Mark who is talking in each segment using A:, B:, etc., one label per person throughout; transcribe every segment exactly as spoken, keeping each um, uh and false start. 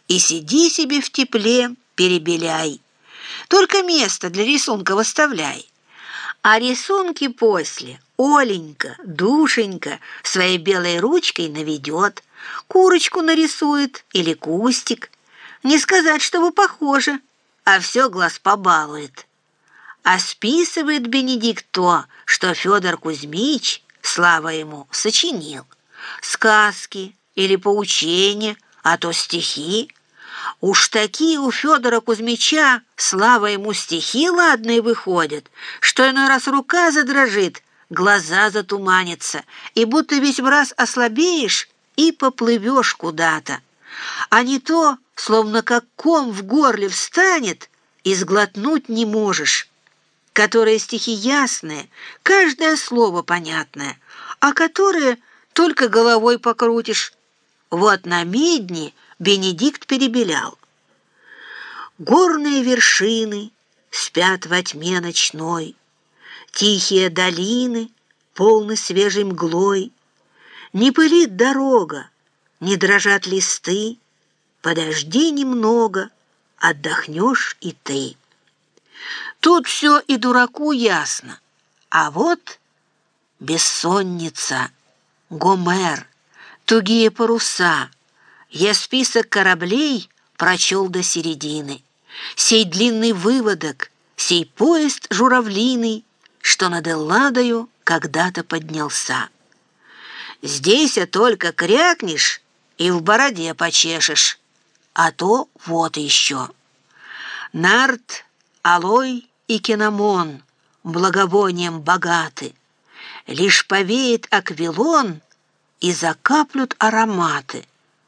A: и сиди себе в тепле, перебеляй. Только место для рисунков оставляй. А рисунки после Оленька, душенька своей белой ручкой наведет, курочку нарисует или кустик. Не сказать, чтобы похоже, а все глаз побалует. А списывает Бенедикт то, что Федор Кузьмич, слава ему, сочинил. Сказки или поучения, а то стихи. Уж такие у Федора Кузьмича, слава ему, стихи ладные выходят, что иной раз рука задрожит, глаза затуманятся, и будто весь раз ослабеешь и поплывешь куда-то. А не то, словно как ком в горле встанет, и сглотнуть не можешь. Которые стихи ясные, каждое слово понятное, а которые только головой покрутишь. Вот на медне Бенедикт перебелял. Горные вершины спят во тьме ночной, тихие долины полны свежей мглой. Не пылит дорога, не дрожат листы, подожди немного, отдохнешь и ты. Тут все и дураку ясно, а вот бессонница, Гомер, тугие паруса. Я список кораблей прочел до середины. Сей длинный выводок, сей поезд журавлиный, что над Элладою когда-то поднялся. Здесь только крякнешь и в бороде почешешь, а то вот еще. Нард, алой и кинамон благовонием богаты. Лишь повеет аквилон, и закаплют ароматы.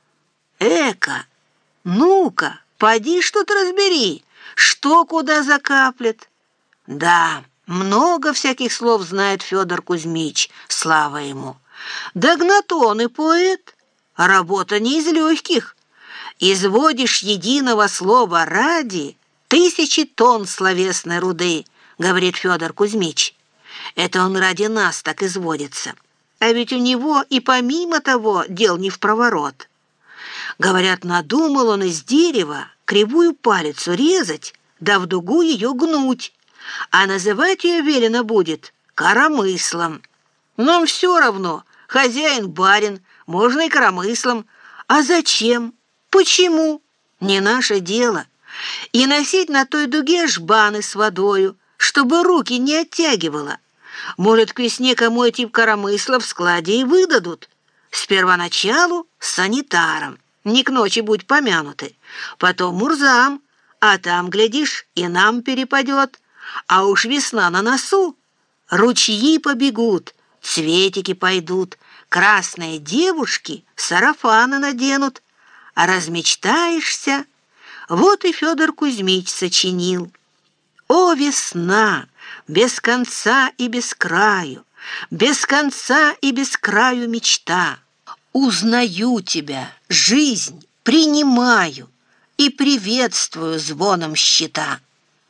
A: Эка, ну-ка, поди что-то разбери, что куда закаплет. Да, много всяких слов знает Федор Кузьмич, слава ему. Да гнатон и поэт, а работа не из легких. Изводишь единого слова ради тысячи тонн словесной руды, говорит Федор Кузьмич. Это он ради нас так изводится. А ведь у него и помимо того дел не впроворот. Говорят, надумал он из дерева кривую палицу резать, да в дугу ее гнуть, а называть ее велено будет коромыслом. Нам все равно, хозяин-барин, можно и коромыслом. А зачем? Почему? Не наше дело. И носить на той дуге жбаны с водою, чтобы руки не оттягивало. Может, к весне кому эти коромысла в складе и выдадут. С первоначалу с санитаром, не к ночи будь помянуты, потом мурзам, а там, глядишь, и нам перепадет. А уж весна на носу, ручьи побегут, цветики пойдут, красные девушки сарафаны наденут, а размечтаешься. Вот и Федор Кузьмич сочинил. О, весна, без конца и без краю, без конца и без краю мечта. Узнаю тебя, жизнь, принимаю и приветствую звоном щита.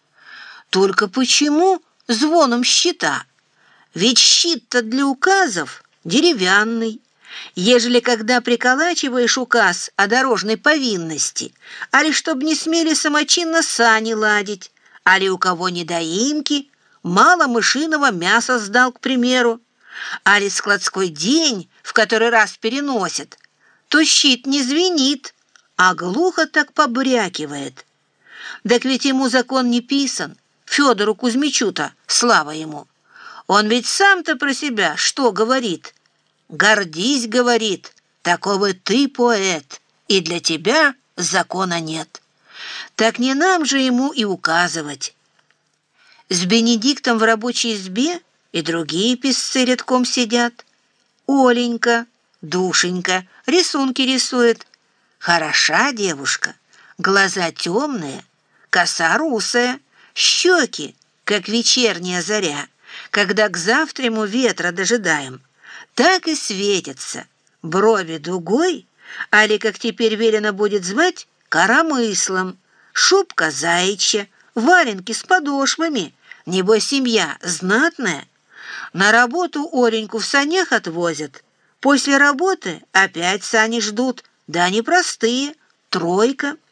A: Только почему звоном щита? Ведь щит-то для указов деревянный. Ежели когда приколачиваешь указ о дорожной повинности, али чтоб не смели самочинно сани ладить, али у кого недоимки, мало мышиного мяса сдал, к примеру, али складской день в который раз переносят, то щит не звенит, а глухо так побрякивает. Так ведь ему закон не писан, Федору Кузьмичу-то, слава ему. Он ведь сам-то про себя что говорит? «Гордись, — говорит, — такого ты поэт, и для тебя закона нет». Так не нам же ему и указывать. С Бенедиктом в рабочей избе и другие писцы рядком сидят. Оленька, душенька, рисунки рисует. Хороша девушка, глаза темные, коса русая, щеки, как вечерняя заря, когда к завтраму ветра дожидаем. Так и светятся, брови дугой, али, как теперь велено будет звать, коромыслом, шубка заячья, валенки с подошвами, небось семья знатная. На работу Оленьку в санях отвозят, после работы опять сани ждут, да они простые, тройка,